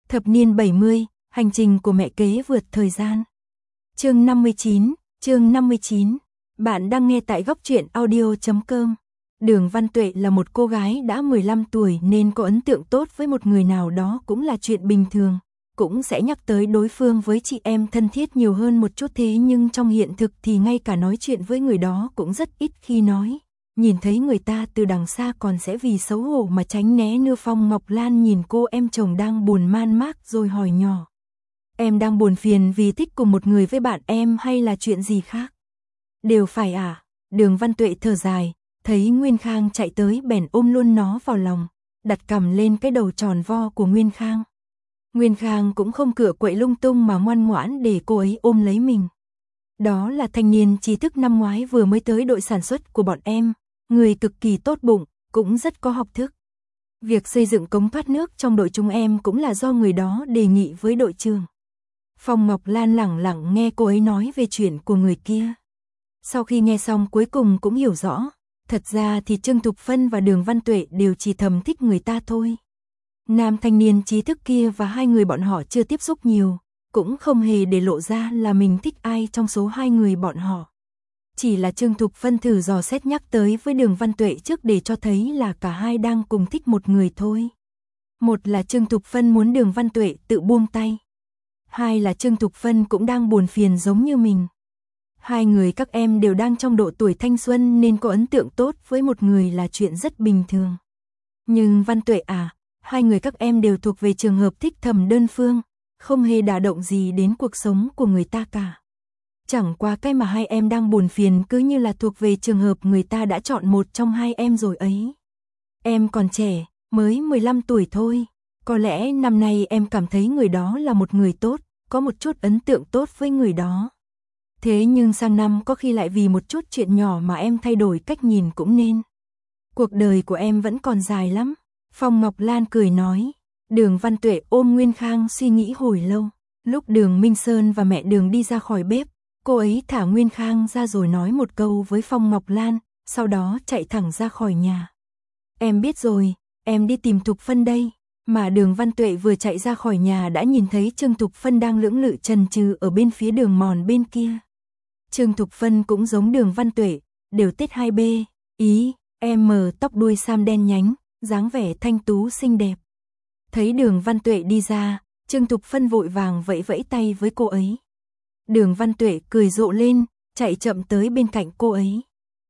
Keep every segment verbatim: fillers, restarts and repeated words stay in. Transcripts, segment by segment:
Thập niên bảy mươi, hành trình của mẹ kế vượt thời gian. Chương năm mươi chín, chương năm mươi chín. Bạn đang nghe tại góc truyện audio chấm com. Đường Văn Tuệ là một cô gái đã mười lăm tuổi nên có ấn tượng tốt với một người nào đó cũng là chuyện bình thường, cũng sẽ nhắc tới đối phương với chị em thân thiết nhiều hơn một chút, thế nhưng trong hiện thực thì ngay cả nói chuyện với người đó cũng rất ít khi nói. Nhìn thấy người ta từ đằng xa còn sẽ vì xấu hổ mà tránh né. Nưa Phong Ngọc Lan nhìn cô em chồng đang buồn man mác rồi hỏi nhỏ. Em đang buồn phiền vì thích cùng một người với bạn em hay là chuyện gì khác? Đều phải à? Đường Văn Tuệ thở dài, thấy Nguyên Khang chạy tới bèn ôm luôn nó vào lòng, đặt cằm lên cái đầu tròn vo của Nguyên Khang. Nguyên Khang cũng không cựa quậy lung tung mà ngoan ngoãn để cô ấy ôm lấy mình. Đó là thanh niên trí thức năm ngoái vừa mới tới đội sản xuất của bọn em, người cực kỳ tốt bụng, cũng rất có học thức. Việc xây dựng cống thoát nước trong đội chúng em cũng là do người đó đề nghị với đội trưởng. Phong Ngọc Lan lẳng lặng nghe cô ấy nói về chuyện của người kia. Sau khi nghe xong cuối cùng cũng hiểu rõ, thật ra thì Trương Thục Phân và Đường Văn Tuệ đều chỉ thầm thích người ta thôi. Nam thanh niên trí thức kia và hai người bọn họ chưa tiếp xúc nhiều, cũng không hề để lộ ra là mình thích ai trong số hai người bọn họ. Chỉ là Trương Thục Phân thử dò xét nhắc tới với Đường Văn Tuệ trước để cho thấy là cả hai đang cùng thích một người thôi. Một là Trương Thục Phân muốn Đường Văn Tuệ tự buông tay. Hai là Trương Thục Phân cũng đang buồn phiền giống như mình. Hai người các em đều đang trong độ tuổi thanh xuân nên có ấn tượng tốt với một người là chuyện rất bình thường. Nhưng Văn Tuệ à, hai người các em đều thuộc về trường hợp thích thầm đơn phương, không hề đả động gì đến cuộc sống của người ta cả. Chẳng qua cái mà hai em đang buồn phiền cứ như là thuộc về trường hợp người ta đã chọn một trong hai em rồi ấy. Em còn trẻ, mới mười lăm tuổi thôi, có lẽ năm nay em cảm thấy người đó là một người tốt, có một chút ấn tượng tốt với người đó. Thế nhưng sang năm có khi lại vì một chút chuyện nhỏ mà em thay đổi cách nhìn cũng nên. Cuộc đời của em vẫn còn dài lắm. Phong Ngọc Lan cười nói. Đường Văn Tuệ ôm Nguyên Khang suy nghĩ hồi lâu. Lúc Đường Minh Sơn và mẹ Đường đi ra khỏi bếp, cô ấy thả Nguyên Khang ra rồi nói một câu với Phong Ngọc Lan, sau đó chạy thẳng ra khỏi nhà. Em biết rồi, em đi tìm Thục Phân đây. Mà Đường Văn Tuệ vừa chạy ra khỏi nhà đã nhìn thấy Trương Thục Phân đang lưỡng lự chần chừ ở bên phía đường mòn bên kia. Trương Thục Phân cũng giống Đường Văn Tuệ, đều tết hai B, ý, em mờ tóc đuôi sam đen nhánh, dáng vẻ thanh tú xinh đẹp. Thấy Đường Văn Tuệ đi ra, Trương Thục Phân vội vàng vẫy vẫy tay với cô ấy. Đường Văn Tuệ cười rộ lên, chạy chậm tới bên cạnh cô ấy.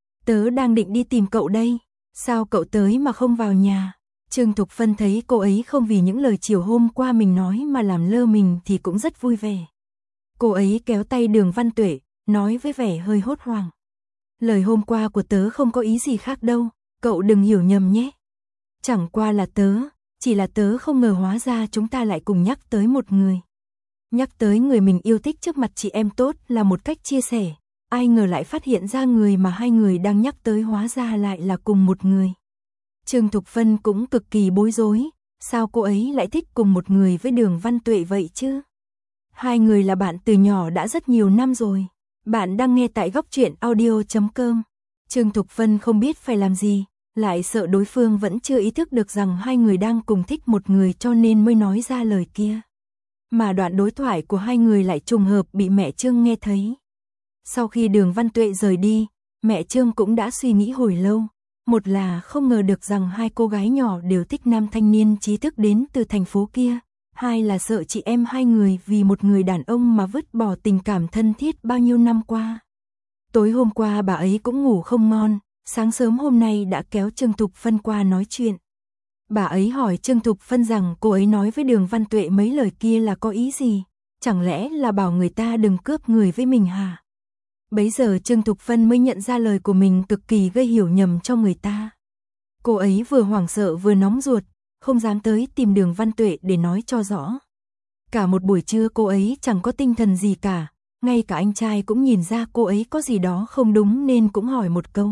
Tớ đang định đi tìm cậu đây, sao cậu tới mà không vào nhà? Trương Thục Phân thấy cô ấy không vì những lời chiều hôm qua mình nói mà làm lơ mình thì cũng rất vui vẻ. Cô ấy kéo tay Đường Văn Tuệ, nói với vẻ hơi hốt hoảng. Lời hôm qua của tớ không có ý gì khác đâu, cậu đừng hiểu nhầm nhé. Chẳng qua là tớ, chỉ là tớ không ngờ hóa ra chúng ta lại cùng nhắc tới một người. Nhắc tới người mình yêu thích trước mặt chị em tốt là một cách chia sẻ, ai ngờ lại phát hiện ra người mà hai người đang nhắc tới hóa ra lại là cùng một người. Trương Thục Phân cũng cực kỳ bối rối, sao cô ấy lại thích cùng một người với Đường Văn Tuệ vậy chứ? Hai người là bạn từ nhỏ đã rất nhiều năm rồi. Bạn đang nghe tại góc truyện audio chấm com. Trương Thục Phân không biết phải làm gì, lại sợ đối phương vẫn chưa ý thức được rằng hai người đang cùng thích một người cho nên mới nói ra lời kia. Mà đoạn đối thoại của hai người lại trùng hợp bị mẹ Trương nghe thấy. Sau khi Đường Văn Tuệ rời đi, mẹ Trương cũng đã suy nghĩ hồi lâu. Một là không ngờ được rằng hai cô gái nhỏ đều thích nam thanh niên trí thức đến từ thành phố kia. Hai là sợ chị em hai người vì một người đàn ông mà vứt bỏ tình cảm thân thiết bao nhiêu năm qua. Tối hôm qua bà ấy cũng ngủ không ngon, sáng sớm hôm nay đã kéo Trương Thục Phân qua nói chuyện. Bà ấy hỏi Trương Thục Phân rằng cô ấy nói với Đường Văn Tuệ mấy lời kia là có ý gì, chẳng lẽ là bảo người ta đừng cướp người với mình hả? Bấy giờ Trương Thục Phân mới nhận ra lời của mình cực kỳ gây hiểu nhầm cho người ta. Cô ấy vừa hoảng sợ vừa nóng ruột, không dám tới tìm Đường Văn Tuệ để nói cho rõ. Cả một buổi trưa cô ấy chẳng có tinh thần gì cả, ngay cả anh trai cũng nhìn ra cô ấy có gì đó không đúng nên cũng hỏi một câu.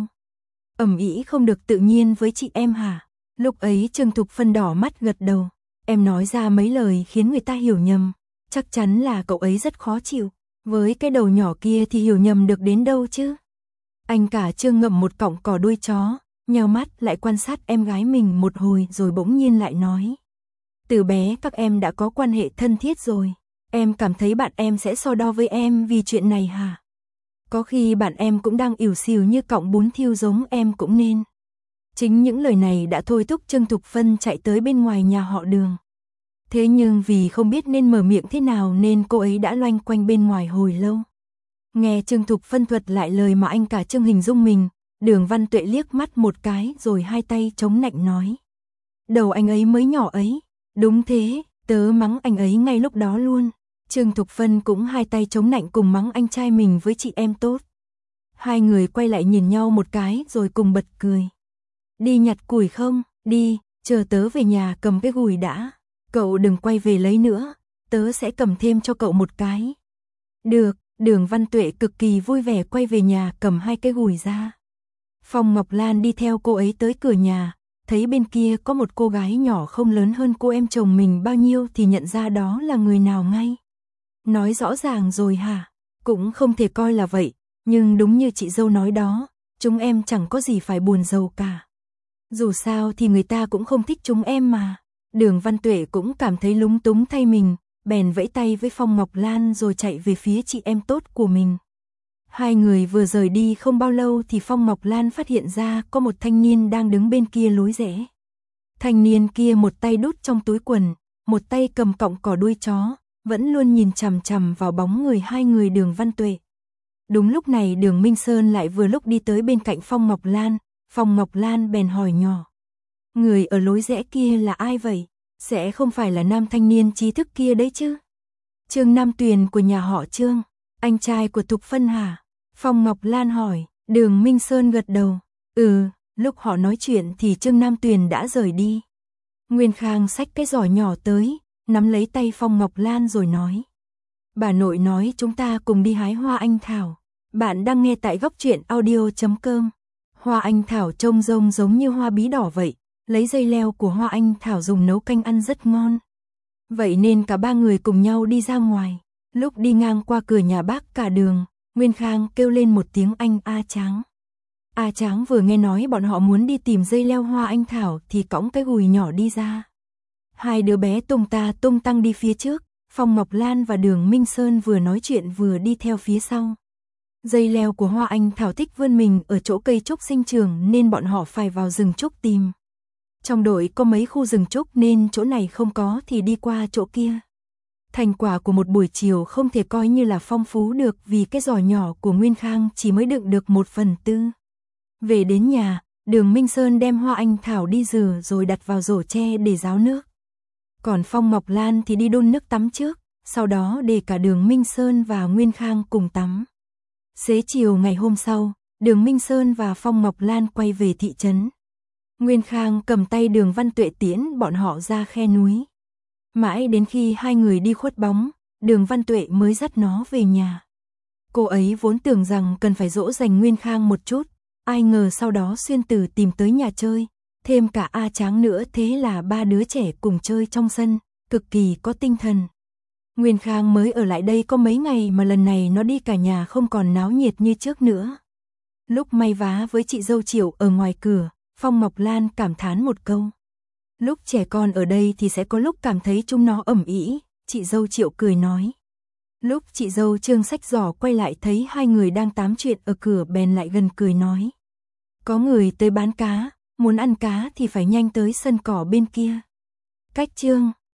Ầm ĩ không được tự nhiên với chị em hả? Lúc ấy Trương Thục Phân đỏ mắt gật đầu. Em nói ra mấy lời khiến người ta hiểu nhầm, chắc chắn là cậu ấy rất khó chịu. Với cái đầu nhỏ kia thì hiểu nhầm được đến đâu chứ? Anh cả Trương ngậm một cọng cỏ đuôi chó, nheo mắt lại quan sát em gái mình một hồi rồi bỗng nhiên lại nói. Từ bé các em đã có quan hệ thân thiết rồi. Em cảm thấy bạn em sẽ so đo với em vì chuyện này hả? Có khi bạn em cũng đang ỉu xìu như cọng bún thiêu giống em cũng nên. Chính những lời này đã thôi thúc Trương Thục Phân chạy tới bên ngoài nhà họ Đường. Thế nhưng vì không biết nên mở miệng thế nào nên cô ấy đã loanh quanh bên ngoài hồi lâu. Nghe Trương Thục Phân thuật lại lời mà anh cả Trương hình dung mình, Đường Văn Tuệ liếc mắt một cái rồi hai tay chống nạnh nói. Đầu anh ấy mới nhỏ ấy. Đúng thế, tớ mắng anh ấy ngay lúc đó luôn. Trương Thục Phân cũng hai tay chống nạnh cùng mắng anh trai mình với chị em tốt. Hai người quay lại nhìn nhau một cái rồi cùng bật cười. Đi nhặt củi không? Đi, chờ tớ về nhà cầm cái gùi đã. Cậu đừng quay về lấy nữa, tớ sẽ cầm thêm cho cậu một cái. Được, Đường Văn Tuệ cực kỳ vui vẻ quay về nhà cầm hai cái gùi ra. Phong Ngọc Lan đi theo cô ấy tới cửa nhà, thấy bên kia có một cô gái nhỏ không lớn hơn cô em chồng mình bao nhiêu thì nhận ra đó là người nào ngay. Nói rõ ràng rồi hả? Cũng không thể coi là vậy, nhưng đúng như chị dâu nói đó, chúng em chẳng có gì phải buồn rầu cả. Dù sao thì người ta cũng không thích chúng em mà. Đường Văn Tuệ cũng cảm thấy lúng túng thay mình, bèn vẫy tay với Phong Ngọc Lan rồi chạy về phía chị em tốt của mình. Hai người vừa rời đi không bao lâu thì Phong Ngọc Lan phát hiện ra có một thanh niên đang đứng bên kia lối rẽ. Thanh niên kia một tay đút trong túi quần, một tay cầm cọng cỏ đuôi chó, vẫn luôn nhìn chằm chằm vào bóng người hai người Đường Văn Tuệ. Đúng lúc này Đường Minh Sơn lại vừa lúc đi tới bên cạnh Phong Ngọc Lan, Phong Ngọc Lan bèn hỏi nhỏ. Người ở lối rẽ kia là ai vậy? Sẽ không phải là nam thanh niên trí thức kia đấy chứ? Trương Nam Tuyền của nhà họ Trương, anh trai của Thục Phân hả? Phong Ngọc Lan hỏi. Đường Minh Sơn gật đầu. Ừ, lúc họ nói chuyện thì Trương Nam Tuyền đã rời đi. Nguyên Khang xách cái giỏ nhỏ tới, nắm lấy tay Phong Ngọc Lan rồi nói. Bà nội nói chúng ta cùng đi hái hoa anh thảo. Bạn đang nghe tại góc truyện audio chấm com. Hoa anh thảo trông rông giống như hoa bí đỏ vậy, lấy dây leo của hoa anh thảo dùng nấu canh ăn rất ngon. Vậy nên cả ba người cùng nhau đi ra ngoài. Lúc đi ngang qua cửa nhà bác cả Đường, Nguyên Khang kêu lên một tiếng anh A Tráng. A Tráng vừa nghe nói bọn họ muốn đi tìm dây leo hoa anh thảo thì cõng cái gùi nhỏ đi ra. Hai đứa bé tung ta tung tăng đi phía trước, Phong Ngọc Lan và Đường Minh Sơn vừa nói chuyện vừa đi theo phía sau. Dây leo của hoa anh thảo thích vươn mình ở chỗ cây trúc sinh trưởng nên bọn họ phải vào rừng trúc tìm. Trong đội có mấy khu rừng trúc nên chỗ này không có thì đi qua chỗ kia. Thành quả của một buổi chiều không thể coi như là phong phú được vì cái giỏ nhỏ của Nguyên Khang chỉ mới đựng được một phần tư. Về đến nhà, Đường Minh Sơn đem hoa anh thảo đi rửa rồi đặt vào rổ tre để ráo nước. Còn Phong Ngọc Lan thì đi đun nước tắm trước, sau đó để cả Đường Minh Sơn và Nguyên Khang cùng tắm. Xế chiều ngày hôm sau, Đường Minh Sơn và Phong Ngọc Lan quay về thị trấn. Nguyên Khang cầm tay Đường Văn Tuệ tiễn bọn họ ra khe núi. Mãi đến khi hai người đi khuất bóng, Đường Văn Tuệ mới dắt nó về nhà. Cô ấy vốn tưởng rằng cần phải dỗ dành Nguyên Khang một chút, ai ngờ sau đó xuyên tử tìm tới nhà chơi, thêm cả A Tráng nữa, thế là ba đứa trẻ cùng chơi trong sân, cực kỳ có tinh thần. Nguyên Khang mới ở lại đây có mấy ngày mà lần này nó đi cả nhà không còn náo nhiệt như trước nữa. Lúc may vá với chị dâu Triệu ở ngoài cửa, Phong Ngọc Lan cảm thán một câu. Lúc trẻ con ở đây thì sẽ có lúc cảm thấy chúng nó ầm ĩ, chị dâu Triệu cười nói. Lúc chị dâu Trương xách giỏ quay lại thấy hai người đang tám chuyện ở cửa bèn lại gần cười nói. Có người tới bán cá, muốn ăn cá thì phải nhanh tới sân cỏ bên kia. Cách Trương,